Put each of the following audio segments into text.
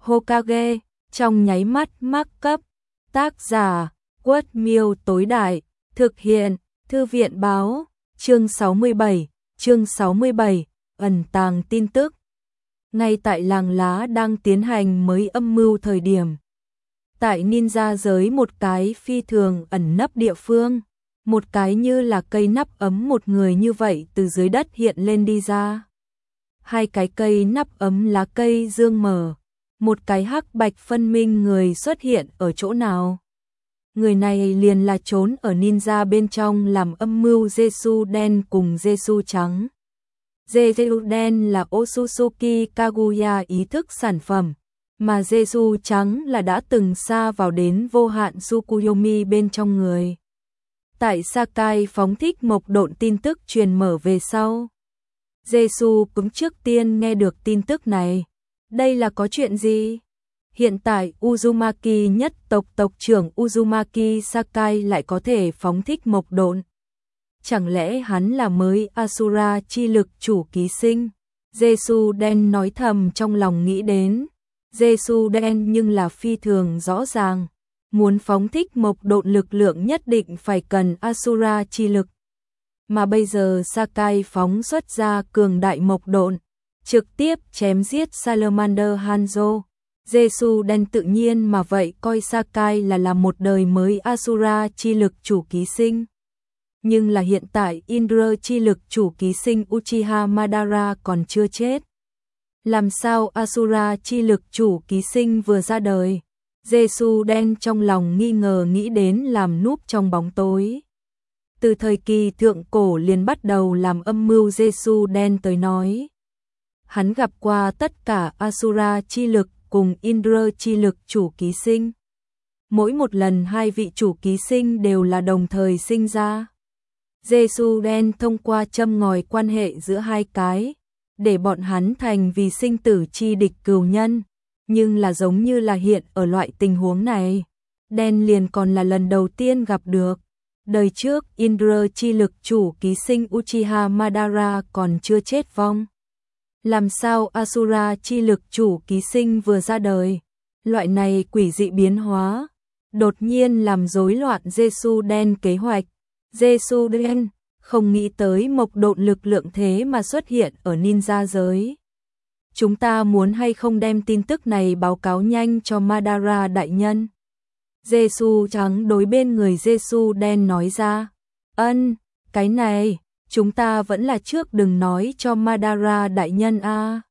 Hokage, trong nháy mắt mắc cấp. Tác giả, Quất Miêu tối đại, thực hiện, Thư viện báo, chương 67, ẩn tàng tin tức. Ngay tại làng lá đang tiến hành mới âm mưu thời điểm. Tại ninja giới một cái phi thường ẩn nấp địa phương, một cái như là cây nắp ấm một người như vậy từ dưới đất hiện lên đi ra. Hai cái cây nắp ấm lá cây dương mở, một cái hắc bạch phân minh người xuất hiện ở chỗ nào. Người này liền là trốn ở ninja bên trong làm âm mưu Jesu đen cùng Jesu trắng. Jesu đen là Otsutsuki Kaguya ý thức sản phẩm, mà Jesu trắng là đã từng xa vào đến vô hạn Tsukuyomi bên trong người. Tại Sakai phóng thích mộc độn tin tức truyền mở về sau. Jesu cũng trước tiên nghe được tin tức này. Đây là có chuyện gì? Hiện tại Uzumaki nhất tộc tộc trưởng Uzumaki Sakai lại có thể phóng thích mộc độn. Chẳng lẽ hắn là mới Asura chi lực chủ ký sinh? Jesu đen nói thầm trong lòng nghĩ đến. Jesu đen nhưng là phi thường rõ ràng. Muốn phóng thích mộc độn lực lượng nhất định phải cần Asura chi lực. Mà bây giờ Sakai phóng xuất ra cường đại mộc độn, trực tiếp chém giết Salamander Hanzo. Jesu đen tự nhiên mà vậy coi Sakai là một đời mới Asura chi lực chủ ký sinh. Nhưng là hiện tại Indra chi lực chủ ký sinh Uchiha Madara còn chưa chết. Làm sao Asura chi lực chủ ký sinh vừa ra đời? Jesu đen trong lòng nghi ngờ nghĩ đến làm núp trong bóng tối. Từ thời kỳ thượng cổ liền bắt đầu làm âm mưu Jesu đen tới nói. Hắn gặp qua tất cả Asura chi lực cùng Indra chi lực chủ ký sinh. Mỗi một lần hai vị chủ ký sinh đều là đồng thời sinh ra. Jesu đen thông qua châm ngòi quan hệ giữa hai cái, để bọn hắn thành vì sinh tử chi địch cừu nhân. Nhưng là giống như là hiện ở loại tình huống này, đen liền còn là lần đầu tiên gặp được. Đời trước Indra chi lực chủ ký sinh Uchiha Madara còn chưa chết vong. Làm sao Asura chi lực chủ ký sinh vừa ra đời? Loại này quỷ dị biến hóa, đột nhiên làm rối loạn Jesu đen kế hoạch. Jesu đen không nghĩ tới mộc độn lực lượng thế mà xuất hiện ở ninja giới. Chúng ta muốn hay không đem tin tức này báo cáo nhanh cho Madara đại nhân? Jesu trắng đối bên người Jesu đen nói ra. Cái này, chúng ta vẫn là trước đừng nói cho Madara đại nhân a.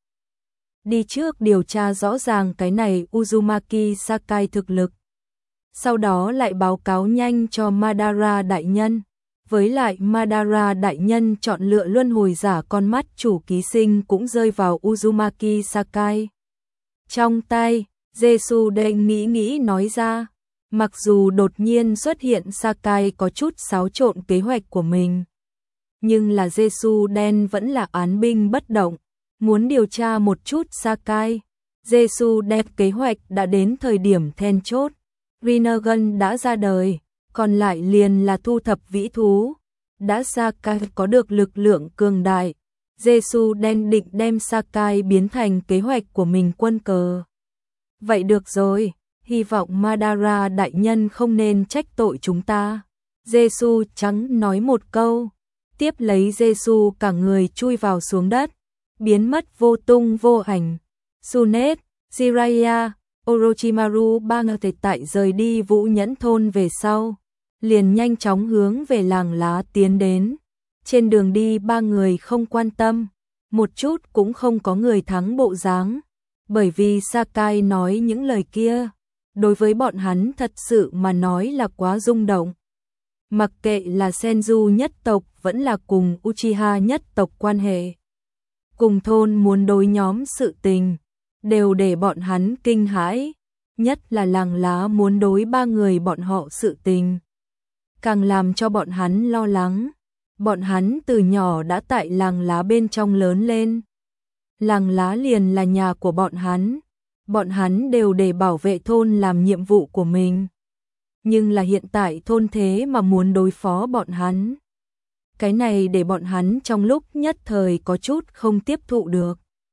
Đi trước điều tra rõ ràng cái này Uzumaki Sakai thực lực. Sau đó lại báo cáo nhanh cho Madara đại nhân. Với lại Madara đại nhân chọn lựa luân hồi giả con mắt chủ ký sinh cũng rơi vào Uzumaki Sakai. Trong tay, Jesu đen nghĩ nói ra. Mặc dù đột nhiên xuất hiện Sakai có chút xáo trộn kế hoạch của mình. Nhưng là Jesu đen vẫn là án binh bất động. Muốn điều tra một chút Sakai. Jesu đen kế hoạch đã đến thời điểm then chốt. Rinnegan đã ra đời. Còn lại liền là thu thập vĩ thú. Đã Sakai có được lực lượng cường đại. Jesu đen định đem Sakai biến thành kế hoạch của mình quân cờ. Vậy được rồi, hy vọng Madara đại nhân không nên trách tội chúng ta. Jesu trắng nói một câu. Tiếp lấy Jesu cả người chui vào xuống đất. Biến mất vô tung vô ảnh. Tsunet, Jiraiya, Orochimaru ba người tại rời đi Vũ Nhẫn thôn về sau. Liền nhanh chóng hướng về làng lá tiến đến. Trên đường đi ba người không quan tâm, một chút cũng không có người thắng bộ dáng, bởi vì Sakai nói những lời kia, đối với bọn hắn thật sự mà nói là quá rung động. Mặc kệ là Senju nhất tộc vẫn là cùng Uchiha nhất tộc quan hệ, cùng thôn muốn đối nhóm sự tình, đều để bọn hắn kinh hãi, nhất là làng lá muốn đối ba người bọn họ sự tình. Càng làm cho bọn hắn lo lắng. Bọn hắn từ nhỏ đã tại làng lá bên trong lớn lên. Làng lá liền là nhà của bọn hắn. Bọn hắn đều để bảo vệ thôn làm nhiệm vụ của mình. Nhưng là hiện tại thôn thế mà muốn đối phó bọn hắn. Cái này để bọn hắn trong lúc nhất thời có chút không tiếp thụ được.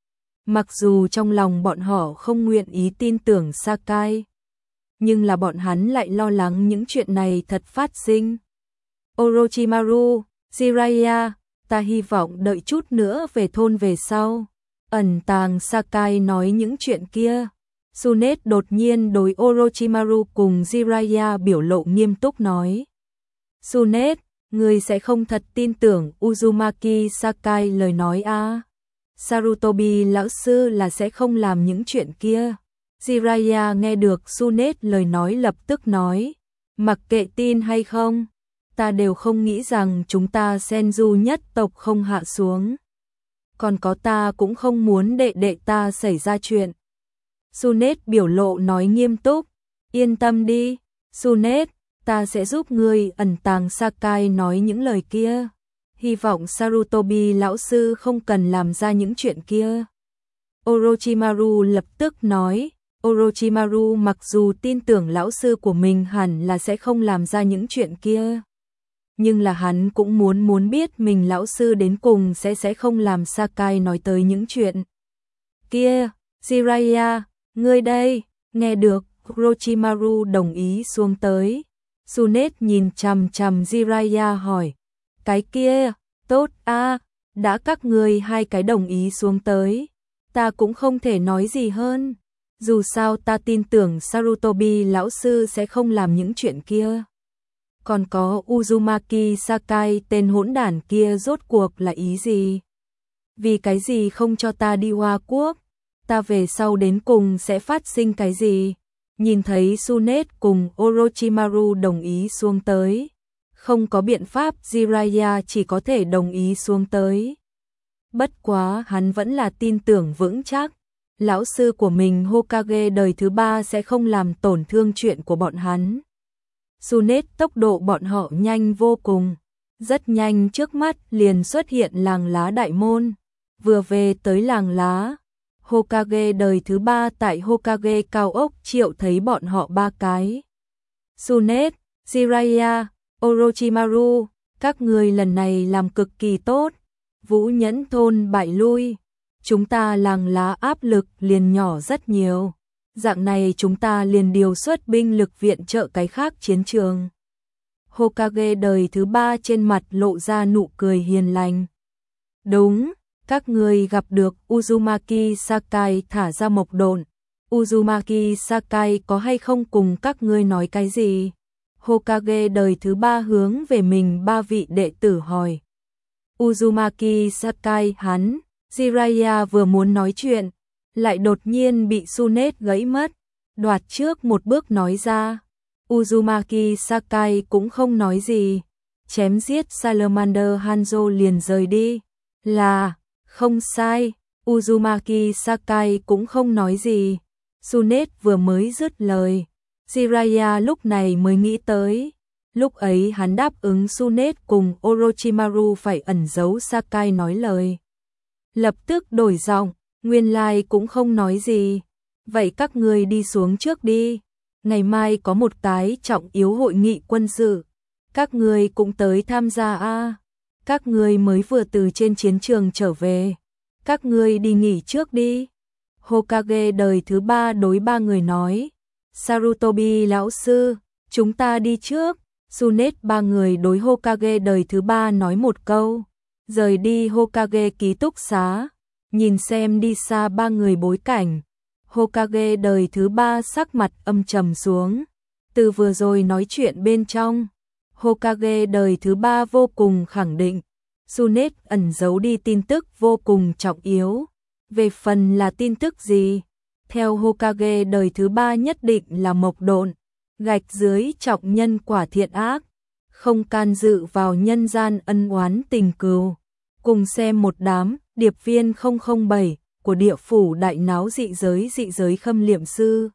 Mặc dù trong lòng bọn họ không nguyện ý tin tưởng Sakai, nhưng là bọn hắn lại lo lắng những chuyện này thật phát sinh. Orochimaru, Jiraiya, ta hy vọng đợi chút nữa về thôn về sau. Ẩn tàng Sakai nói những chuyện kia. Tsunade đột nhiên đối Orochimaru cùng Jiraiya biểu lộ nghiêm túc nói. Tsunade, ngươi sẽ không thật tin tưởng Uzumaki Sakai lời nói à? Sarutobi lão sư là sẽ không làm những chuyện kia. Jiraiya nghe được Tsunade lời nói lập tức nói. Mặc kệ tin hay không, ta đều không nghĩ rằng chúng ta Senju nhất tộc không hạ xuống. Còn có ta cũng không muốn đệ đệ ta xảy ra chuyện. Tsunade biểu lộ nói nghiêm túc. Yên tâm đi, Tsunade, ta sẽ giúp ngươi ẩn tàng Sakai nói những lời kia. Hy vọng Sarutobi lão sư không cần làm ra những chuyện kia. Orochimaru lập tức nói. Orochimaru mặc dù tin tưởng lão sư của mình hẳn là sẽ không làm ra những chuyện kia, nhưng là hắn cũng muốn biết mình lão sư đến cùng sẽ không làm Sakai nói tới những chuyện kia. Jiraiya, ngươi đây, nghe được, Orochimaru đồng ý xuống tới. Tsunade nhìn chằm chằm Jiraiya hỏi, cái kia, tốt a, đã các ngươi hai cái đồng ý xuống tới, ta cũng không thể nói gì hơn. Dù sao ta tin tưởng Sarutobi lão sư sẽ không làm những chuyện kia. Còn có Uzumaki Sakai tên hỗn đản kia rốt cuộc là ý gì? Vì cái gì không cho ta đi Hoa Quốc? Ta về sau đến cùng sẽ phát sinh cái gì? Nhìn thấy Tsunade cùng Orochimaru đồng ý xuống tới. Không có biện pháp, Jiraiya chỉ có thể đồng ý xuống tới. Bất quá hắn vẫn là tin tưởng vững chắc. Lão sư của mình Hokage đời thứ 3 sẽ không làm tổn thương chuyện của bọn hắn. Tsunade tốc độ bọn họ nhanh vô cùng. Rất nhanh trước mắt liền xuất hiện làng lá đại môn. Vừa về tới làng lá, Hokage đời thứ 3 tại Hokage cao ốc triệu thấy bọn họ ba cái. Tsunade, Jiraiya, Orochimaru, các người lần này làm cực kỳ tốt. Vũ Nhẫn thôn bại lui. Chúng ta làng lá áp lực liền nhỏ rất nhiều. Dạng này chúng ta liền điều xuất binh lực viện trợ cái khác chiến trường. Hokage đời thứ 3 trên mặt lộ ra nụ cười hiền lành. Đúng, các người gặp được Uzumaki Sakai thả ra mộc độn. Uzumaki Sakai có hay không cùng các ngươi nói cái gì? Hokage đời thứ 3 hướng về mình ba vị đệ tử hỏi. Uzumaki Sakai hắn. Jiraiya vừa muốn nói chuyện, lại đột nhiên bị Tsunade gãy mất, đoạt trước một bước nói ra. Uzumaki Sakai cũng không nói gì, chém giết Salamander Hanzo liền rời đi. Là, không sai, Uzumaki Sakai cũng không nói gì. Tsunade vừa mới dứt lời, Jiraiya lúc này mới nghĩ tới. Lúc ấy hắn đáp ứng Tsunade cùng Orochimaru phải ẩn giấu Sakai nói lời. Lập tức đổi giọng, nguyên lai cũng không nói gì. Vậy các ngươi đi xuống trước đi. Ngày mai có một cái trọng yếu hội nghị quân sự. Các ngươi cũng tới tham gia a. Các ngươi mới vừa từ trên chiến trường trở về. Các ngươi đi nghỉ trước đi. Hokage đời thứ 3 đối ba người nói. Sarutobi lão sư, chúng ta đi trước. Tsunade ba người đối Hokage đời thứ 3 nói một câu. Rời đi Hokage ký túc xá, nhìn xem đi xa ba người bối cảnh. Hokage đời thứ 3 sắc mặt âm trầm xuống. Từ vừa rồi nói chuyện bên trong, Hokage đời thứ 3 vô cùng khẳng định. Tsunade ẩn giấu đi tin tức vô cùng trọng yếu. Về phần là tin tức gì? Theo Hokage đời thứ 3 nhất định là mộc độn, gạch dưới trọng nhân quả thiện ác. Không can dự vào nhân gian ân oán tình cừu. Cùng xem một đám điệp viên 007 của địa phủ đại náo dị giới khâm liệm sư.